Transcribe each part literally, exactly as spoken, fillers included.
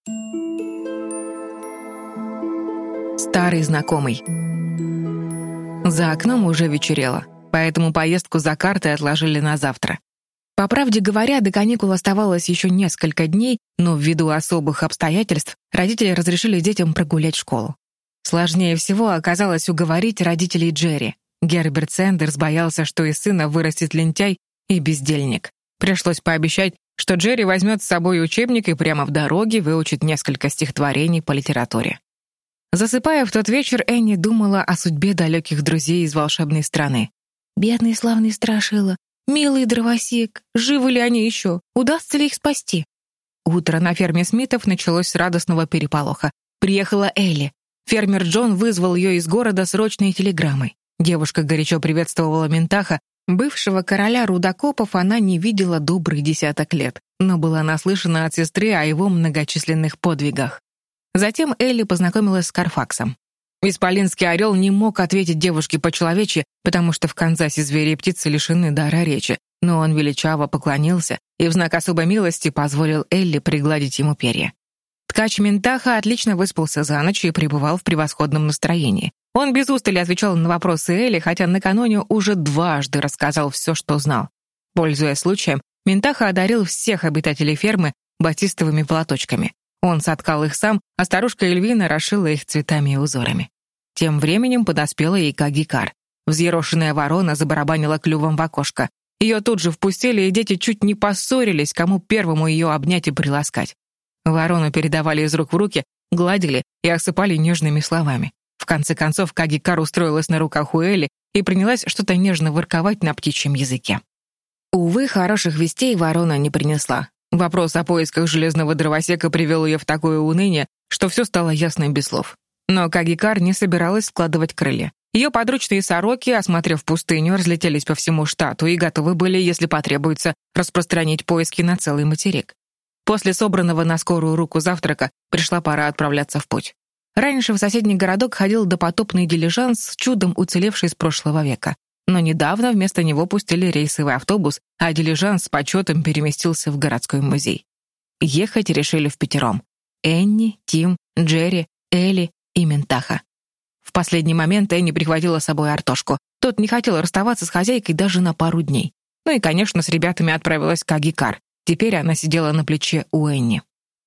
Старый знакомый. За окном уже вечерело, поэтому поездку за картой отложили на завтра. По правде говоря, до каникул оставалось еще несколько дней, но ввиду особых обстоятельств родители разрешили детям прогулять школу. Сложнее всего оказалось уговорить родителей Джерри. Герберт Сэндерс боялся, что из сына вырастет лентяй и бездельник. Пришлось пообещать, что Джерри возьмет с собой учебник и прямо в дороге выучит несколько стихотворений по литературе. Засыпая в тот вечер, Энни думала о судьбе далеких друзей из волшебной страны. «Бедный славный страшила, милый дровосек, живы ли они еще? Удастся ли их спасти?» Утро на ферме Смитов началось с радостного переполоха. Приехала Элли. Фермер Джон вызвал ее из города срочной телеграммой. Девушка горячо приветствовала Ментаха. Бывшего короля рудокопов она не видела добрый десяток лет, но была наслышана от сестры о его многочисленных подвигах. Затем Элли познакомилась с Карфаксом. Исполинский орел не мог ответить девушке по-человечьи, потому что в Канзасе звери и птицы лишены дара речи, но он величаво поклонился и в знак особой милости позволил Элли пригладить ему перья. Ткач Ментаха отлично выспался за ночь и пребывал в превосходном настроении. Он без устали отвечал на вопросы Элли, хотя накануне уже дважды рассказал все, что знал. Пользуясь случаем, Ментаха одарил всех обитателей фермы батистовыми платочками. Он соткал их сам, а старушка Эльвина расшила их цветами и узорами. Тем временем подоспела и Кагикар. Взъерошенная ворона забарабанила клювом в окошко. Ее тут же впустили, и дети чуть не поссорились, кому первому ее обнять и приласкать. Ворону передавали из рук в руки, гладили и осыпали нежными словами. В конце концов, Кагикар устроилась на руках у Элли и принялась что-то нежно ворковать на птичьем языке. Увы, хороших вестей ворона не принесла. Вопрос о поисках железного дровосека привел ее в такое уныние, что все стало ясно без слов. Но Кагикар не собиралась складывать крылья. Ее подручные сороки, осмотрев пустыню, разлетелись по всему штату и готовы были, если потребуется, распространить поиски на целый материк. После собранного на скорую руку завтрака пришла пора отправляться в путь. Раньше в соседний городок ходил допотопный дилижанс, чудом уцелевший с прошлого века. Но недавно вместо него пустили рейсовый автобус, а дилижанс с почетом переместился в городской музей. Ехать решили впятером. Энни, Тим, Джерри, Элли и Ментаха. В последний момент Энни прихватила с собой Артошку. Тот не хотел расставаться с хозяйкой даже на пару дней. Ну и, конечно, с ребятами отправилась Кагикар. Теперь она сидела на плече у Энни.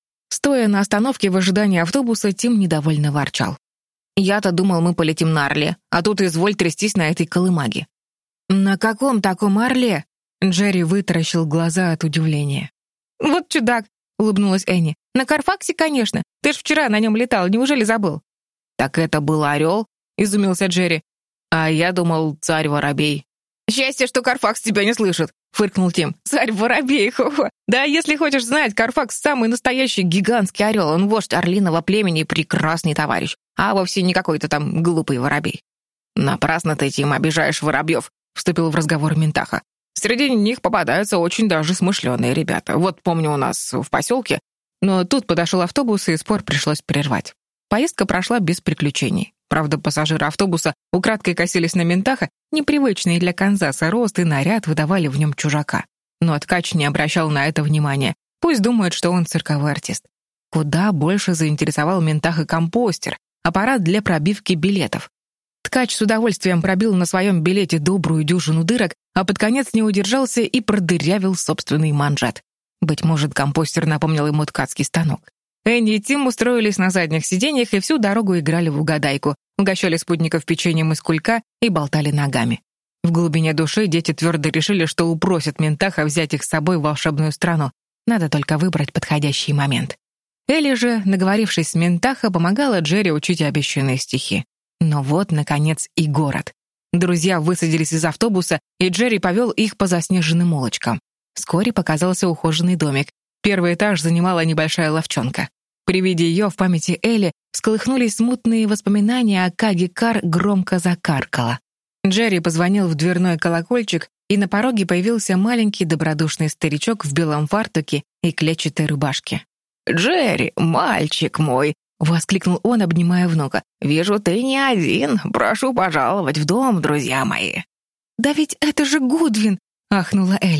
Стоя на остановке в ожидании автобуса, Тим недовольно ворчал. «Я-то думал, мы полетим на орле, а тут изволь трястись на этой колымаге». «На каком таком орле?» Джерри вытаращил глаза от удивления. «Вот чудак», — улыбнулась Энни. «На Карфаксе, конечно. Ты ж вчера на нем летал, неужели забыл?» «Так это был орел?» — изумился Джерри. «А я думал, царь-воробей». «Счастье, что Карфакс тебя не слышит», — фыркнул Тим. «Царь-воробей, хо-хо. Да, если хочешь знать, Карфакс — самый настоящий гигантский орел. Он вождь орлиного племени и прекрасный товарищ, а вовсе не какой-то там глупый воробей». «Напрасно ты, Тим, обижаешь воробьев», — вступил в разговор Ментаха. «Среди них попадаются очень даже смышленые ребята. Вот помню у нас в поселке». Но тут подошел автобус, и спор пришлось прервать. Поездка прошла без приключений. Правда, пассажиры автобуса украдкой косились на Ментаха, непривычные для Канзаса рост и наряд выдавали в нем чужака. Но ткач не обращал на это внимания. Пусть думают, что он цирковой артист. Куда больше заинтересовал Ментаха компостер, аппарат для пробивки билетов. Ткач с удовольствием пробил на своем билете добрую дюжину дырок, а под конец не удержался и продырявил собственный манжет. Быть может, компостер напомнил ему ткацкий станок. Энни и Тим устроились на задних сиденьях и всю дорогу играли в угадайку, угощали спутников печеньем из кулька и болтали ногами. В глубине души дети твердо решили, что упросят Ментаха взять их с собой в волшебную страну. Надо только выбрать подходящий момент. Элли же, наговорившись с Ментаха, помогала Джерри учить обещанные стихи. Но вот, наконец, и город. Друзья высадились из автобуса, и Джерри повел их по заснеженным улочкам. Вскоре показался ухоженный домик. Первый этаж занимала небольшая лавчонка. При виде ее в памяти Элли всколыхнулись смутные воспоминания, а Кагикар громко закаркала. Джерри позвонил в дверной колокольчик, и на пороге появился маленький добродушный старичок в белом фартуке и клетчатой рубашке. «Джерри, мальчик мой!» — воскликнул он, обнимая внука. «Вижу, ты не один. Прошу пожаловать в дом, друзья мои». «Да ведь это же Гудвин!» — ахнула Элли.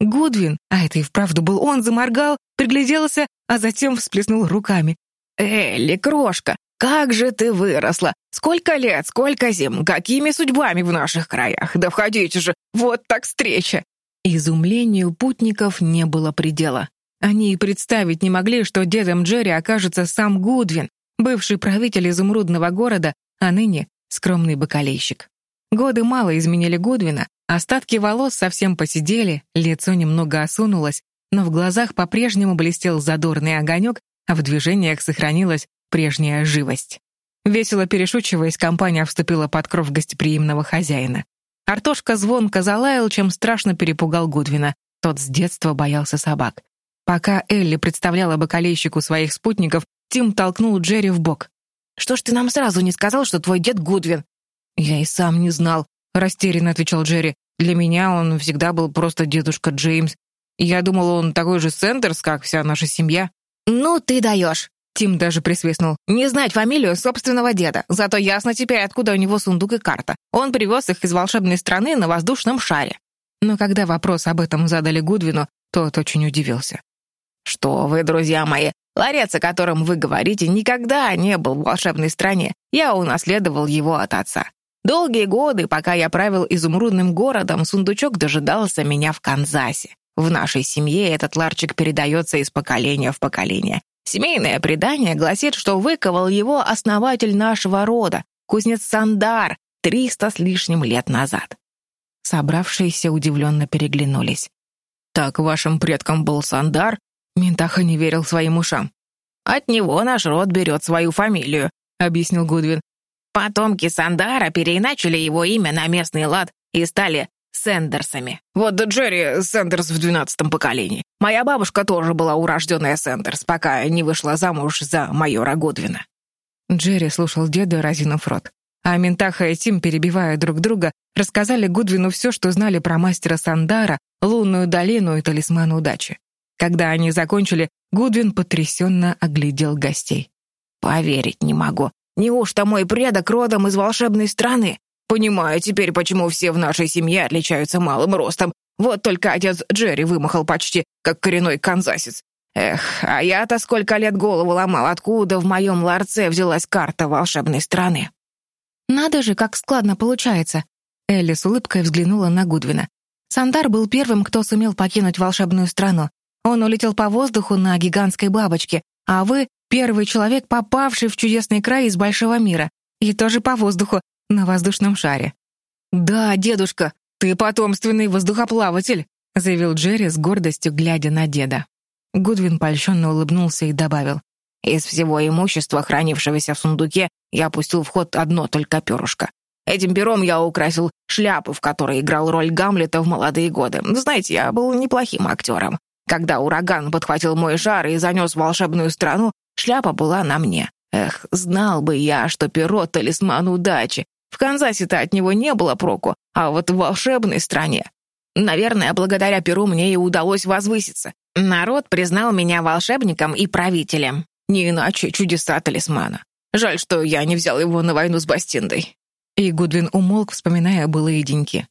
Гудвин, а это и вправду был он, заморгал, пригляделся, а затем всплеснул руками. «Элли, крошка, как же ты выросла! Сколько лет, сколько зим, какими судьбами в наших краях! Да входите же, вот так встреча!» Изумлению путников не было предела. Они и представить не могли, что дедом Джерри окажется сам Гудвин, бывший правитель изумрудного города, а ныне скромный бакалейщик. Годы мало изменили Гудвина, остатки волос совсем поседели, лицо немного осунулось, но в глазах по-прежнему блестел задорный огонек, а в движениях сохранилась прежняя живость. Весело перешучиваясь, компания вступила под кров гостеприимного хозяина. Артошка звонко залаял, чем страшно перепугал Гудвина. Тот с детства боялся собак. Пока Элли представляла бакалейщику своих спутников, Тим толкнул Джерри в бок. «Что ж ты нам сразу не сказал, что твой дед Гудвин?» «Я и сам не знал», — растерянно отвечал Джерри. «Для меня он всегда был просто дедушка Джеймс. Я думал, он такой же Сэндерс, как вся наша семья». «Ну ты даешь!» Тим даже присвистнул. «Не знать фамилию собственного деда. Зато ясно теперь, откуда у него сундук и карта. Он привез их из волшебной страны на воздушном шаре». Но когда вопрос об этом задали Гудвину, тот очень удивился. «Что вы, друзья мои, ларец, о котором вы говорите, никогда не был в волшебной стране. Я унаследовал его от отца. Долгие годы, пока я правил изумрудным городом, сундучок дожидался меня в Канзасе. В нашей семье этот ларчик передается из поколения в поколение. Семейное предание гласит, что выковал его основатель нашего рода, кузнец Сандар, триста с лишним лет назад». Собравшиеся удивленно переглянулись. «Так вашим предком был Сандар?» Ментаха не верил своим ушам. «От него наш род берет свою фамилию», — объяснил Гудвин. «Потомки Сандара переиначили его имя на местный лад и стали Сэндерсами. Вот Джерри Сэндерс в двенадцатом поколении. Моя бабушка тоже была урожденная Сэндерс, пока не вышла замуж за майора Гудвина». Джерри слушал деда, разинув рот. А Ментаха и Тим, перебивая друг друга, рассказали Гудвину все, что знали про мастера Сандара, лунную долину и талисман удачи. Когда они закончили, Гудвин потрясенно оглядел гостей. «Поверить не могу. Неужто мой предок родом из волшебной страны? Понимаю теперь, почему все в нашей семье отличаются малым ростом. Вот только отец Джерри вымахал почти, как коренной канзасец. Эх, а я-то сколько лет голову ломал, откуда в моем ларце взялась карта волшебной страны». «Надо же, как складно получается!» Элли с улыбкой взглянула на Гудвина. «Сандар был первым, кто сумел покинуть волшебную страну. Он улетел по воздуху на гигантской бабочке, а вы — первый человек, попавший в чудесный край из большого мира. И тоже по воздуху, на воздушном шаре». «Да, дедушка, ты потомственный воздухоплаватель», — заявил Джерри с гордостью, глядя на деда. Гудвин польщенно улыбнулся и добавил. «Из всего имущества, хранившегося в сундуке, я пустил в ход одно только перышко. Этим пером я украсил шляпу, в которой играл роль Гамлета в молодые годы. Знаете, я был неплохим актером. Когда ураган подхватил мой шар и занес в волшебную страну, шляпа была на мне. Эх, знал бы я, что перо — талисман удачи. В Канзасе-то от него не было проку, а вот в волшебной стране. Наверное, благодаря перу мне и удалось возвыситься. Народ признал меня волшебником и правителем. Не иначе чудеса талисмана. Жаль, что я не взял его на войну с Бастиндой». И Гудвин умолк, вспоминая былые деньки.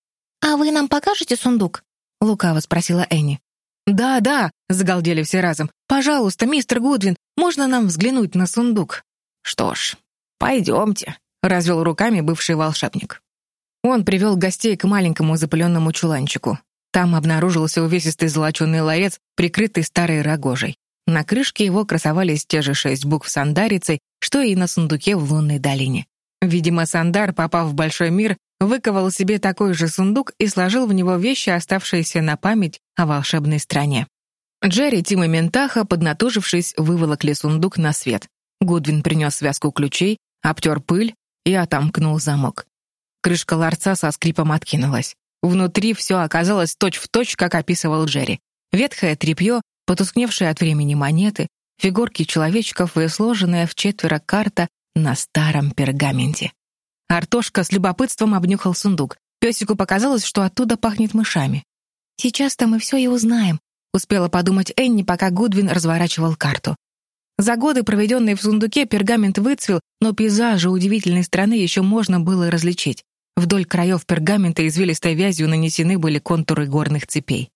«А вы нам покажете сундук?» — лукаво спросила Энни. «Да, да», — загалдели все разом. «Пожалуйста, мистер Гудвин, можно нам взглянуть на сундук?» «Что ж, пойдемте», — развел руками бывший волшебник. Он привел гостей к маленькому запыленному чуланчику. Там обнаружился увесистый золоченый ларец, прикрытый старой рогожей. На крышке его красовались те же шесть букв сандарицей, что и на сундуке в лунной долине. Видимо, Сандар, попав в большой мир, выковал себе такой же сундук и сложил в него вещи, оставшиеся на память о волшебной стране. Джерри, Тим и Ментаха, поднатужившись, выволокли сундук на свет. Гудвин принес связку ключей, обтер пыль и отомкнул замок. Крышка ларца со скрипом откинулась. Внутри все оказалось точь-в-точь, как описывал Джерри. Ветхое тряпье, потускневшие от времени монеты, фигурки человечков и сложенная в четверо карта на старом пергаменте. Артошка с любопытством обнюхал сундук. Песику показалось, что оттуда пахнет мышами. «Сейчас-то мы все и узнаем», — успела подумать Энни, пока Гудвин разворачивал карту. За годы, проведенные в сундуке, пергамент выцвел, но пейзажи удивительной страны еще можно было различить. Вдоль краев пергамента извилистой вязью нанесены были контуры горных цепей.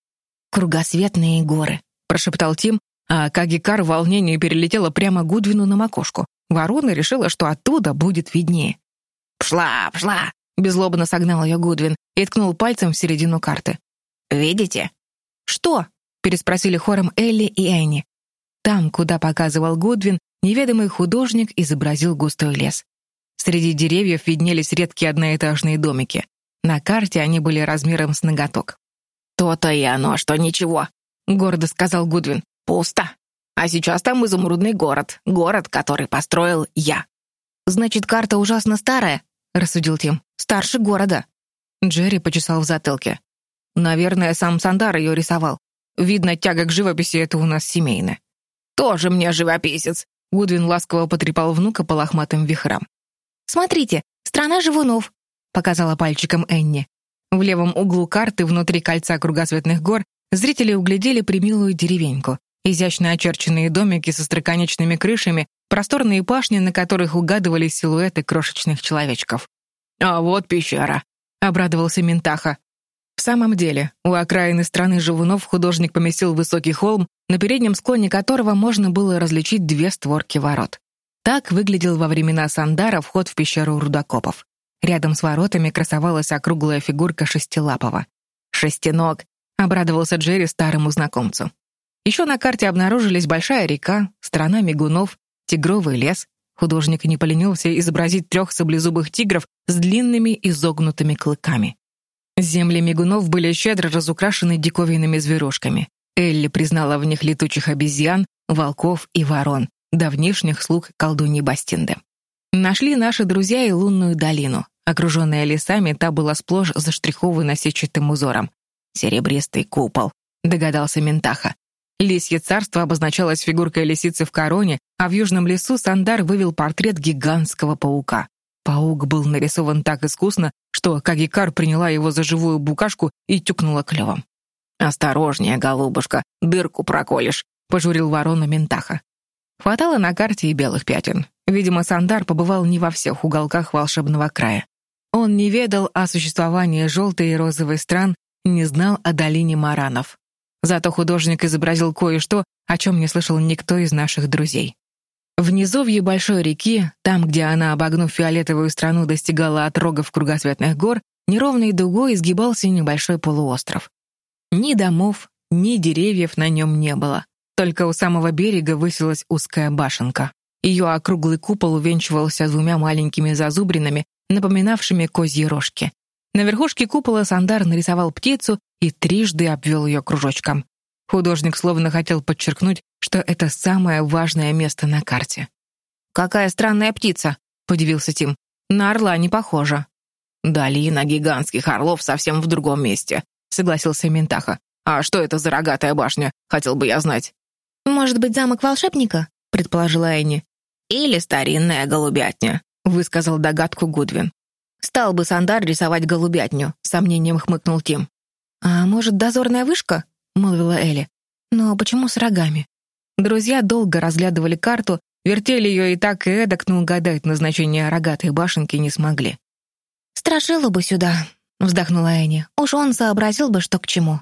Кругосветные горы», — прошептал Тим, а Кагикар в волнении перелетела прямо Гудвину на макушку. Ворона решила, что оттуда будет виднее. «Пшла, пшла!» — беззлобно согнал ее Гудвин и ткнул пальцем в середину карты. «Видите?» «Что?» — переспросили хором Элли и Энни. Там, куда показывал Гудвин, неведомый художник изобразил густой лес. Среди деревьев виднелись редкие одноэтажные домики. На карте они были размером с ноготок. «То-то и оно, что ничего», — гордо сказал Гудвин. «Пусто. А сейчас там изумрудный город. Город, который построил я». «Значит, карта ужасно старая», — рассудил Тим. «Старше города». Джерри почесал в затылке. «Наверное, сам Сандар ее рисовал. Видно, тяга к живописи — это у нас семейная». «Тоже мне живописец», — Гудвин ласково потрепал внука по лохматым вихрам. «Смотрите, страна живунов», — показала пальчиком Энни. В левом углу карты, внутри кольца кругосветных гор, зрители углядели примилую деревеньку. Изящно очерченные домики со остроконечными крышами, просторные пашни, на которых угадывались силуэты крошечных человечков. «А вот пещера», — обрадовался Ментаха. В самом деле, у окраины страны живунов художник поместил высокий холм, на переднем склоне которого можно было различить две створки ворот. Так выглядел во времена Сандара вход в пещеру рудокопов. Рядом с воротами красовалась округлая фигурка шестилапого. «Шестиног», — обрадовался Джерри старому знакомцу. Еще на карте обнаружились большая река, страна мигунов, тигровый лес. Художник не поленился изобразить трех саблезубых тигров с длинными изогнутыми клыками. Земли мигунов были щедро разукрашены диковинными зверушками. Элли признала в них летучих обезьян, волков и ворон, давнишних слуг колдуньи Бастинды. Нашли наши друзья и лунную долину. Окруженная лесами, та была сплошь заштрихована сетчатым узором. «Серебристый купол», — догадался Ментаха. Лисье царство обозначалось фигуркой лисицы в короне, а в южном лесу Сандар вывел портрет гигантского паука. Паук был нарисован так искусно, что Кагикар приняла его за живую букашку и тюкнула клювом. «Осторожнее, голубушка, дырку проколешь», — пожурил ворона Ментаха. Хватало на карте и белых пятен. Видимо, Сандар побывал не во всех уголках волшебного края. Он не ведал о существовании желтой и розовой стран, не знал о долине Маранов. Зато художник изобразил кое-что, о чем не слышал никто из наших друзей. В низовье большой реки, там, где она, обогнув фиолетовую страну, достигала отрогов кругосветных гор, неровной дугой изгибался небольшой полуостров. Ни домов, ни деревьев на нем не было. Только у самого берега высилась узкая башенка. Ее округлый купол увенчивался двумя маленькими зазубринами, напоминавшими козьи рожки. На верхушке купола Сандар нарисовал птицу и трижды обвел ее кружочком. Художник словно хотел подчеркнуть, что это самое важное место на карте. «Какая странная птица!» — подивился Тим. «На орла не похоже». «Долина гигантских орлов совсем в другом месте», — согласился Ментаха. «А что это за рогатая башня? Хотел бы я знать». «Может быть, замок волшебника?» — предположила Энни. «Или старинная голубятня», — высказал догадку Гудвин. «Стал бы Сандар рисовать голубятню», — с сомнением хмыкнул Тим. «А может, дозорная вышка?» — молвила Элли. «Но почему с рогами?» Друзья долго разглядывали карту, вертели ее и так и эдак, но угадать назначение рогатой башенки не смогли. «Страшила бы сюда», — вздохнула Энни. «Уж он сообразил бы, что к чему».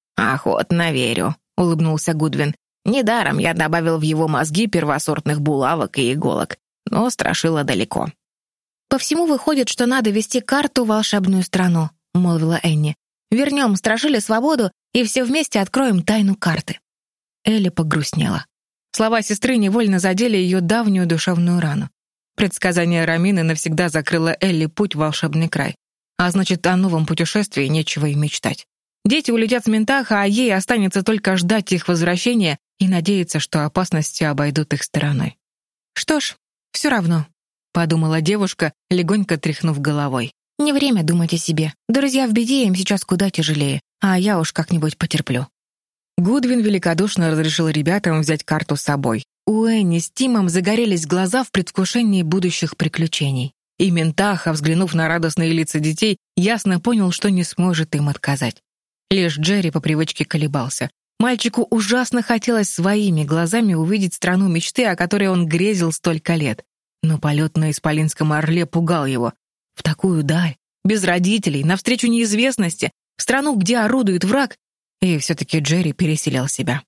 «Охотно верю», — улыбнулся Гудвин. «Недаром я добавил в его мозги первосортных булавок и иголок, но страшила далеко». «По всему выходит, что надо вести карту в волшебную страну», — молвила Энни. «Вернем Страшиле свободу и все вместе откроем тайну карты». Элли погрустнела. Слова сестры невольно задели ее давнюю душевную рану. Предсказание Рамины навсегда закрыло Элли путь в волшебный край. А значит, о новом путешествии нечего и мечтать. Дети улетят с Ментаха, а ей останется только ждать их возвращения и надеяться, что опасности обойдут их стороной. «Что ж, все равно», — подумала девушка, легонько тряхнув головой. «Не время думать о себе. Друзья в беде, им сейчас куда тяжелее, а я уж как-нибудь потерплю». Гудвин великодушно разрешил ребятам взять карту с собой. У Энни с Тимом загорелись глаза в предвкушении будущих приключений. И Ментаха, взглянув на радостные лица детей, ясно понял, что не сможет им отказать. Лишь Джерри по привычке колебался. Мальчику ужасно хотелось своими глазами увидеть страну мечты, о которой он грезил столько лет. Но полет на исполинском орле пугал его. В такую даль, без родителей, навстречу неизвестности, в страну, где орудует враг, И все-таки Джерри пересилил себя.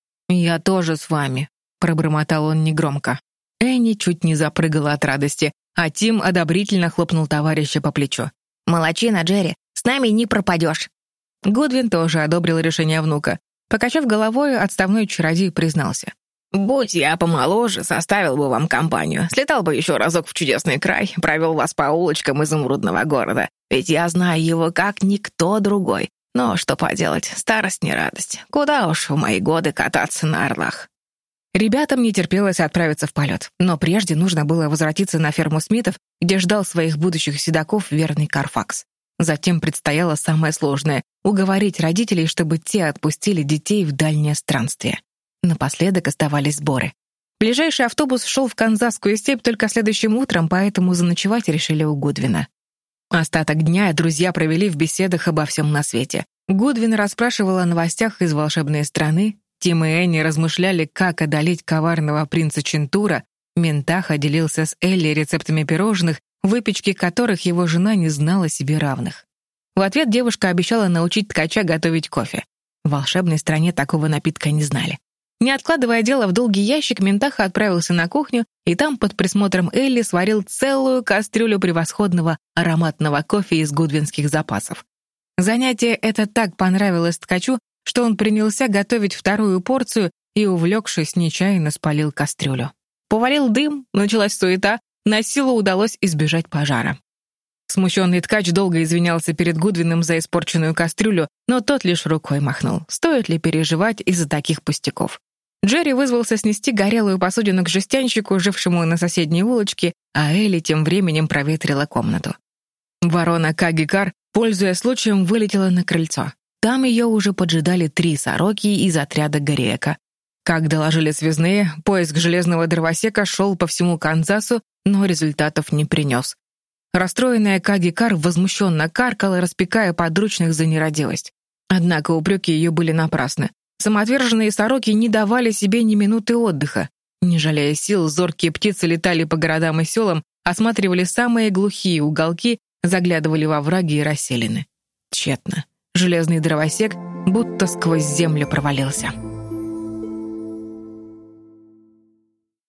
«Я тоже с вами», — пробормотал он негромко. Энни чуть не запрыгала от радости, а Тим одобрительно хлопнул товарища по плечу. «Молодчина, Джерри, с нами не пропадешь». Гудвин тоже одобрил решение внука. Покачав головой, отставной чародей признался. «Будь я помоложе, составил бы вам компанию. Слетал бы еще разок в чудесный край, провел вас по улочкам изумрудного города. Ведь я знаю его как никто другой. Но что поделать, старость не радость. Куда уж в мои годы кататься на орлах». Ребятам не терпелось отправиться в полет, но прежде нужно было возвратиться на ферму Смитов, где ждал своих будущих седаков верный Карфакс. Затем предстояло самое сложное — уговорить родителей, чтобы те отпустили детей в дальнее странствие. Напоследок оставались сборы. Ближайший автобус шел в Канзасскую степь только следующим утром, поэтому заночевать решили у Гудвина. Остаток дня друзья провели в беседах обо всем на свете. Гудвин расспрашивал о новостях из волшебной страны, Тим и Энни размышляли, как одолеть коварного принца Чентура, Ментаха делился с Элли рецептами пирожных, выпечки которых его жена не знала себе равных. В ответ девушка обещала научить ткача готовить кофе. В волшебной стране такого напитка не знали. Не откладывая дело в долгий ящик, Ментаха отправился на кухню, и там под присмотром Элли сварил целую кастрюлю превосходного ароматного кофе из гудвинских запасов. Занятие это так понравилось ткачу, что он принялся готовить вторую порцию и, увлекшись, нечаянно спалил кастрюлю. Повалил дым, началась суета, на силу удалось избежать пожара. Смущенный ткач долго извинялся перед Гудвином за испорченную кастрюлю, но тот лишь рукой махнул. Стоит ли переживать из-за таких пустяков? Джерри вызвался снести горелую посудину к жестянщику, жившему на соседней улочке, а Элли тем временем проветрила комнату. Ворона Кагикар, пользуясь случаем, вылетела на крыльцо. Там ее уже поджидали три сороки из отряда Гориэка. Как доложили связные, поиск железного дровосека шел по всему Канзасу, но результатов не принес. Расстроенная Кагикар возмущенно каркала, распекая подручных за нерадивость. Однако упреки ее были напрасны. Самоотверженные сороки не давали себе ни минуты отдыха. Не жалея сил, зоркие птицы летали по городам и селам, осматривали самые глухие уголки, заглядывали во враги и расселины. Тщетно. Железный дровосек будто сквозь землю провалился.